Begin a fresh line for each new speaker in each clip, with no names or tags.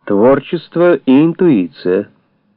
Творчество и интуиция.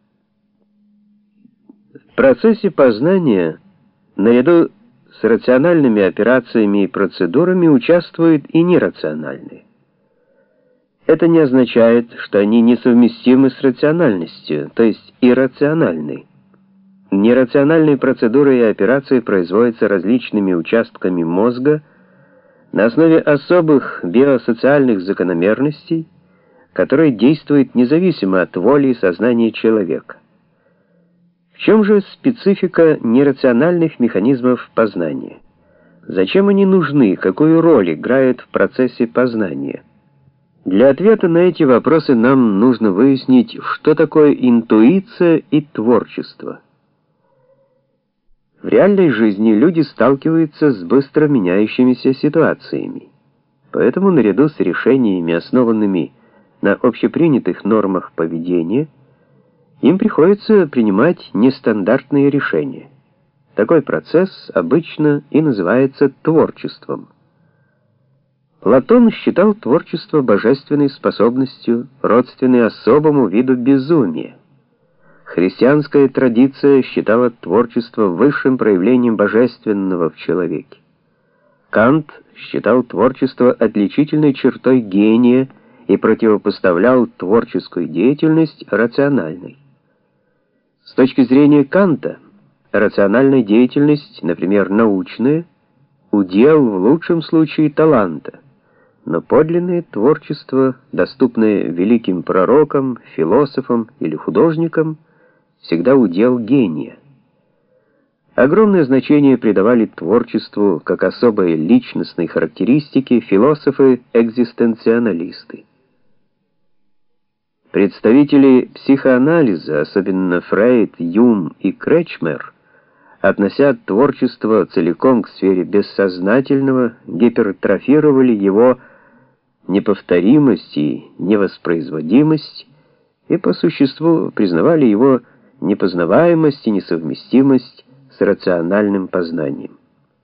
В процессе познания, наряду с рациональными операциями и процедурами, участвуют и нерациональные. Это не означает, что они несовместимы с рациональностью, то есть иррациональной. Нерациональные процедуры и операции производятся различными участками мозга на основе особых биосоциальных закономерностей, которые действуют независимо от воли и сознания человека. В чем же специфика нерациональных механизмов познания? Зачем они нужны, какую роль играют в процессе познания? Для ответа на эти вопросы нам нужно выяснить, что такое интуиция и творчество. В реальной жизни люди сталкиваются с быстро меняющимися ситуациями. Поэтому наряду с решениями, основанными на общепринятых нормах поведения, им приходится принимать нестандартные решения. Такой процесс обычно и называется творчеством. Платон считал творчество божественной способностью, родственной особому виду безумия. Христианская традиция считала творчество высшим проявлением божественного в человеке. Кант считал творчество отличительной чертой гения и противопоставлял творческую деятельность рациональной. С точки зрения Канта, рациональная деятельность, например, научная, удел в лучшем случае таланта, но подлинное творчество, доступное великим пророкам, философам или художникам, всегда удел гения. Огромное значение придавали творчеству как особой личностной характеристике философы-экзистенциалисты. Представители психоанализа, особенно Фрейд, Юм и Кречмер, относя творчество целиком к сфере бессознательного, гипертрофировали его неповторимость и невоспроизводимость и по существу признавали его непознаваемость и несовместимость с рациональным познанием.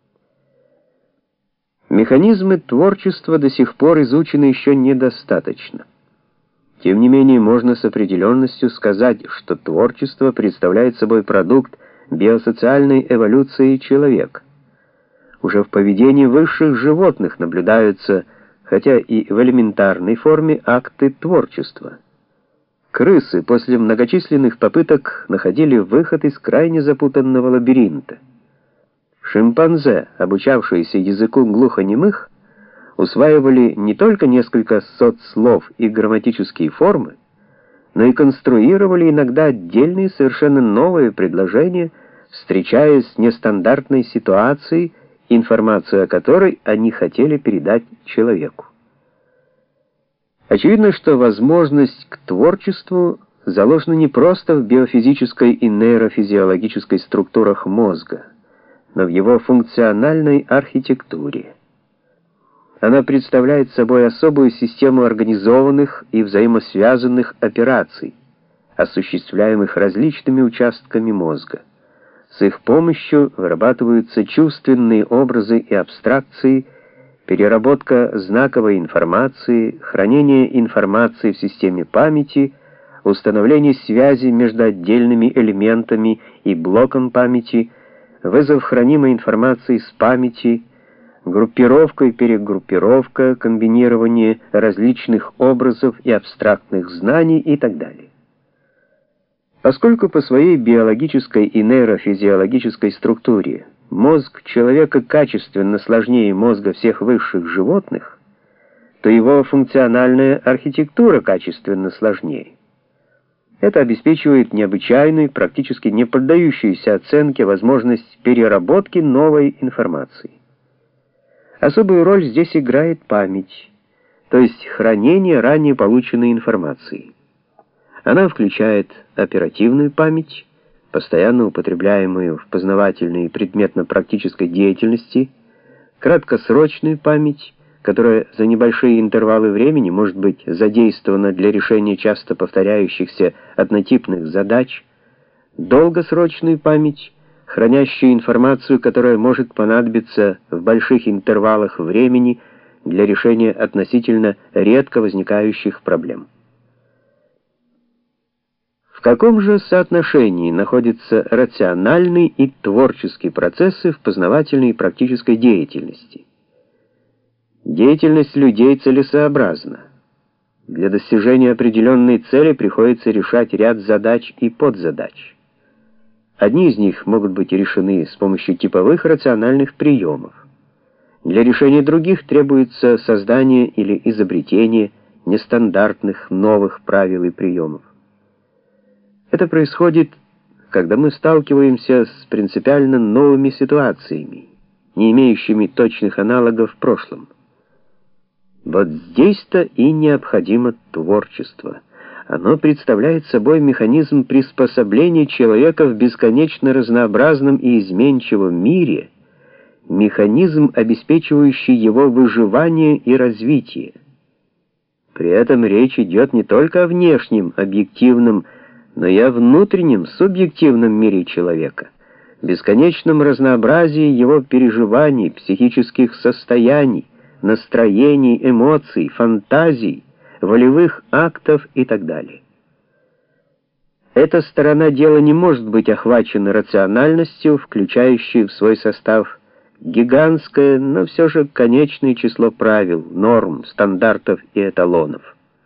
Механизмы творчества до сих пор изучены еще недостаточно. Тем не менее, можно с определенностью сказать, что творчество представляет собой продукт биосоциальной эволюции человека. Уже в поведении высших животных наблюдаются, хотя и в элементарной форме, акты творчества. Крысы после многочисленных попыток находили выход из крайне запутанного лабиринта. Шимпанзе, обучавшиеся языку глухонемых, усваивали не только несколько сот слов и грамматические формы, но и конструировали иногда отдельные совершенно новые предложения, встречаясь с нестандартной ситуацией, информацию о которой они хотели передать человеку. Очевидно, что возможность к творчеству заложена не просто в биофизической и нейрофизиологической структурах мозга, но в его функциональной архитектуре. Она представляет собой особую систему организованных и взаимосвязанных операций, осуществляемых различными участками мозга. С их помощью вырабатываются чувственные образы и абстракции, переработка знаковой информации, хранение информации в системе памяти, установление связи между отдельными элементами и блоком памяти, вызов хранимой информации с памяти, группировка и перегруппировка, комбинирование различных образов и абстрактных знаний и так далее. Поскольку по своей биологической и нейрофизиологической структуре мозг человека качественно сложнее мозга всех высших животных, то его функциональная архитектура качественно сложнее. Это обеспечивает необычайную, практически не поддающуюся оценке возможность переработки новой информации. Особую роль здесь играет память, то есть хранение ранее полученной информации. Она включает оперативную память, постоянно употребляемую в познавательной и предметно-практической деятельности, краткосрочную память, которая за небольшие интервалы времени может быть задействована для решения часто повторяющихся однотипных задач, долгосрочную память, хранящую информацию, которая может понадобиться в больших интервалах времени для решения относительно редко возникающих проблем. В каком же соотношении находятся рациональный и творческий процессы в познавательной и практической деятельности? Деятельность людей целесообразна. Для достижения определенной цели приходится решать ряд задач и подзадач. Одни из них могут быть решены с помощью типовых рациональных приемов. Для решения других требуется создание или изобретение нестандартных новых правил и приемов. Это происходит, когда мы сталкиваемся с принципиально новыми ситуациями, не имеющими точных аналогов в прошлом. Вот здесь-то и необходимо творчество. Оно представляет собой механизм приспособления человека в бесконечно разнообразном и изменчивом мире, механизм, обеспечивающий его выживание и развитие. При этом речь идет не только о внешнем, объективном, но и о внутреннем, субъективном мире человека, бесконечном разнообразии его переживаний, психических состояний, настроений, эмоций, фантазий, волевых актов и так далее. Эта сторона дела не может быть охвачена рациональностью, включающей в свой состав гигантское, но все же конечное число правил, норм, стандартов и эталонов.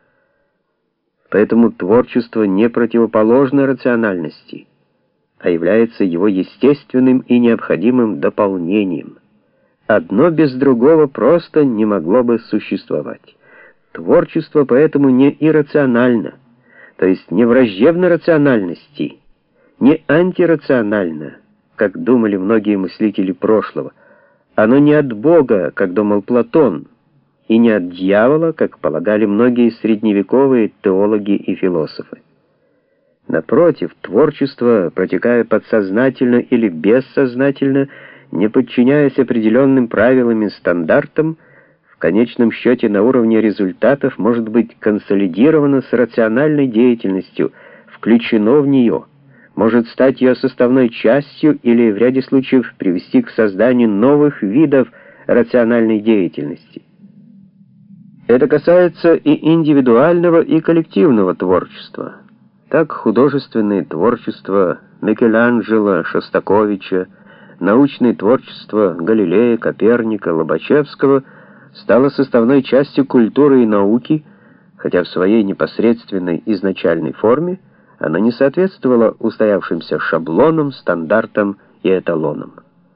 Поэтому творчество не противоположно рациональности, а является его естественным и необходимым дополнением. Одно без другого просто не могло бы существовать. Творчество поэтому не иррационально, то есть не враждебно рациональности, не антирационально, как думали многие мыслители прошлого. Оно не от Бога, как думал Платон, и не от дьявола, как полагали многие средневековые теологи и философы. Напротив, творчество, протекая подсознательно или бессознательно, не подчиняясь определенным правилам и стандартам, в конечном счете на уровне результатов может быть консолидировано с рациональной деятельностью, включено в нее, может стать ее составной частью или в ряде случаев привести к созданию новых видов рациональной деятельности. Это касается и индивидуального, и коллективного творчества. Так художественное творчество Микеланджело, Шостаковича, научное творчество Галилея, Коперника, Лобачевского стало составной частью культуры и науки, хотя в своей непосредственной изначальной форме оно не соответствовало устоявшимся шаблонам, стандартам и эталонам.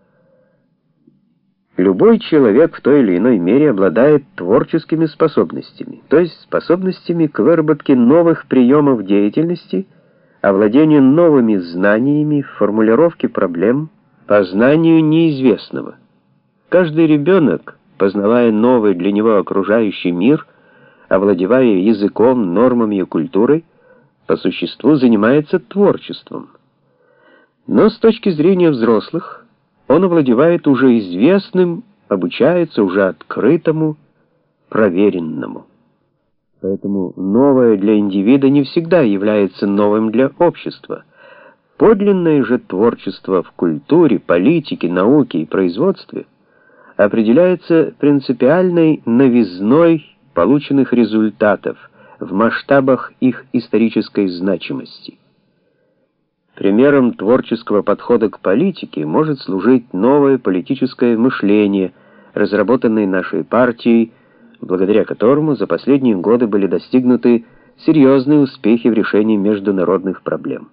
Любой человек в той или иной мере обладает творческими способностями, то есть способностями к выработке новых приемов деятельности, овладению новыми знаниями, формулировке проблем, познанию неизвестного. Каждый ребенок, познавая новый для него окружающий мир, овладевая языком, нормами и культурой, по существу занимается творчеством. Но с точки зрения взрослых, он овладевает уже известным, обучается уже открытому, проверенному. Поэтому новое для индивида не всегда является новым для общества. Подлинное же творчество в культуре, политике, науке и производстве определяется принципиальной новизной полученных результатов в масштабах их исторической значимости. Примером творческого подхода к политике может служить новое политическое мышление, разработанное нашей партией, благодаря которому за последние годы были достигнуты серьезные успехи в решении международных проблем.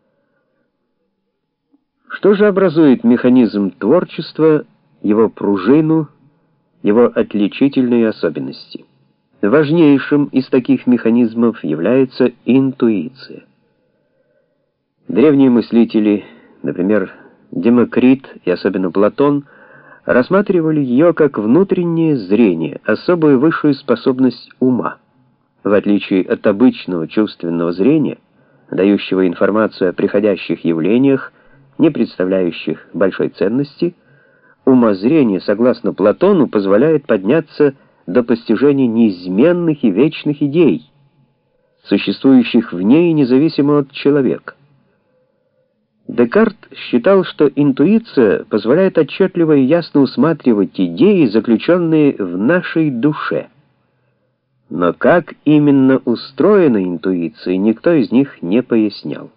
Что же образует механизм творчества, его пружину, его отличительные особенности? Важнейшим из таких механизмов является интуиция. Древние мыслители, например, Демокрит и особенно Платон, рассматривали ее как внутреннее зрение, особую высшую способность ума. В отличие от обычного чувственного зрения, дающего информацию о приходящих явлениях, не представляющих большой ценности, умозрение, согласно Платону, позволяет подняться до постижения неизменных и вечных идей, существующих вне и независимо от человека. Декарт считал, что интуиция позволяет отчетливо и ясно усматривать идеи, заключенные в нашей душе. Но как именно устроена интуиция, никто из них не пояснял.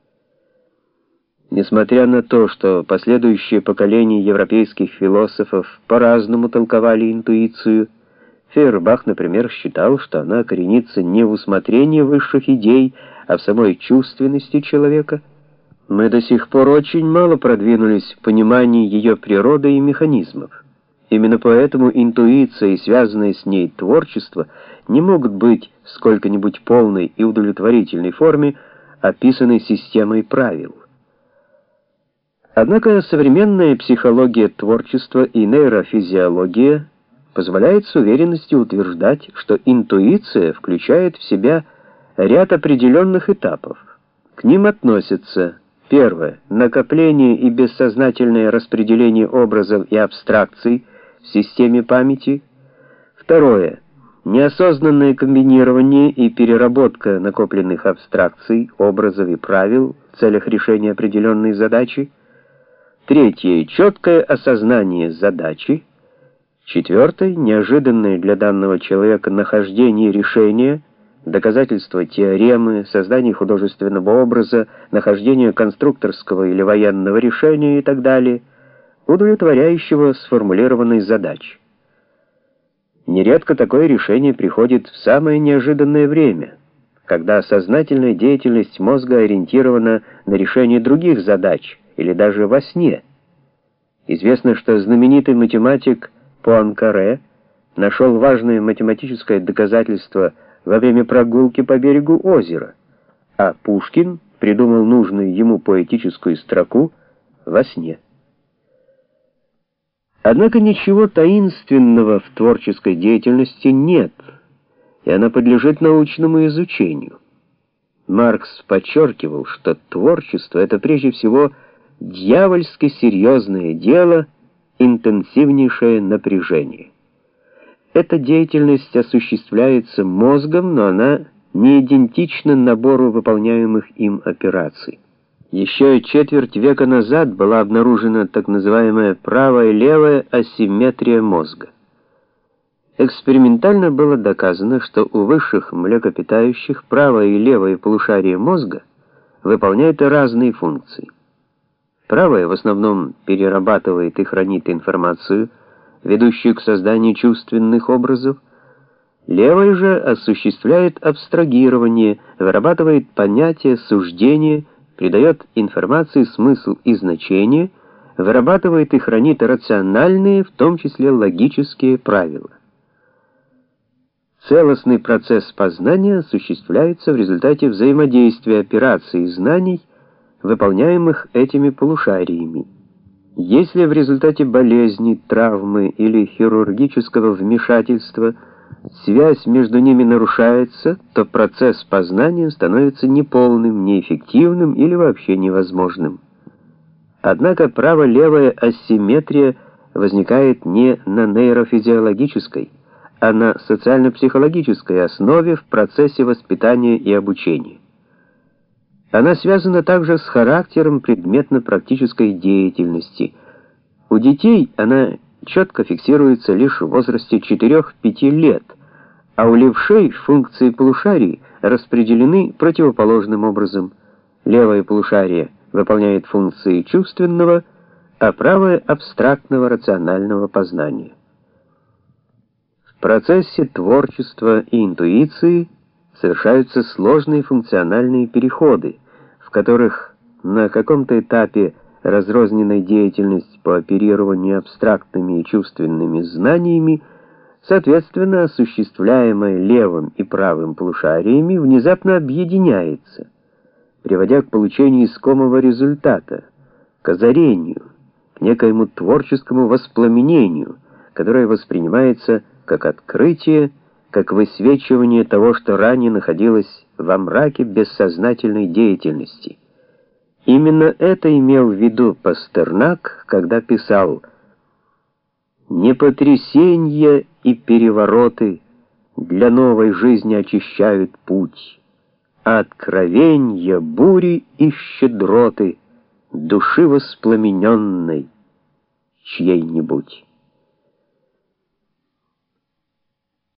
Несмотря на то, что последующие поколения европейских философов по-разному толковали интуицию, Фейербах, например, считал, что она коренится не в усмотрении высших идей, а в самой чувственности человека, мы до сих пор очень мало продвинулись в понимании ее природы и механизмов. Именно поэтому интуиция и связанное с ней творчество не могут быть в сколько-нибудь полной и удовлетворительной форме описаны системой правил. Однако современная психология творчества и нейрофизиология позволяет с уверенностью утверждать, что интуиция включает в себя ряд определенных этапов. К ним относятся: первое — накопление и бессознательное распределение образов и абстракций в системе памяти; второе — неосознанное комбинирование и переработка накопленных абстракций, образов и правил в целях решения определенной задачи; третье — четкое осознание задачи; четвертое — неожиданное для данного человека нахождение решения, доказательство теоремы, создание художественного образа, нахождение конструкторского или военного решения и так далее, удовлетворяющего сформулированной задачи. Нередко такое решение приходит в самое неожиданное время, когда сознательная деятельность мозга ориентирована на решение других задач или даже во сне. Известно, что знаменитый математик Пуанкаре нашел важное математическое доказательство во время прогулки по берегу озера, а Пушкин придумал нужную ему поэтическую строку во сне. Однако ничего таинственного в творческой деятельности нет, и она подлежит научному изучению. Маркс подчеркивал, что творчество — это прежде всего дьявольски серьезное дело, интенсивнейшее напряжение. Эта деятельность осуществляется мозгом, но она не идентична набору выполняемых им операций. Еще четверть века назад была обнаружена так называемая правая и левая асимметрия мозга. Экспериментально было доказано, что у высших млекопитающих правое и левое полушария мозга выполняют разные функции. Правое в основном перерабатывает и хранит информацию, ведущую к созданию чувственных образов. Левое же осуществляет абстрагирование, вырабатывает понятия, суждения, придает информации смысл и значение, вырабатывает и хранит рациональные, в том числе логические правила. Целостный процесс познания осуществляется в результате взаимодействия операций и знаний, выполняемых этими полушариями. Если в результате болезни, травмы или хирургического вмешательства связь между ними нарушается, то процесс познания становится неполным, неэффективным или вообще невозможным. Однако право-левая асимметрия возникает не на нейрофизиологической, а на социально-психологической основе в процессе воспитания и обучения. Она связана также с характером предметно-практической деятельности. У детей она четко фиксируется лишь в возрасте 4-5 лет, а у левшей функции полушарий распределены противоположным образом. Левое полушарие выполняет функции чувственного, а правое — абстрактного рационального познания. В процессе творчества и интуиции совершаются сложные функциональные переходы, в которых на каком-то этапе разрозненная деятельность по оперированию абстрактными и чувственными знаниями, соответственно осуществляемая левым и правым полушариями, внезапно объединяется, приводя к получению искомого результата, к озарению, к некоему творческому воспламенению, которое воспринимается как открытие, как высвечивание того, что ранее находилось во мраке бессознательной деятельности. Именно это имел в виду Пастернак, когда писал: «Не потрясенья и перевороты для новой жизни очищают путь, а откровенья, бури и щедроты души воспламененной чьей-нибудь».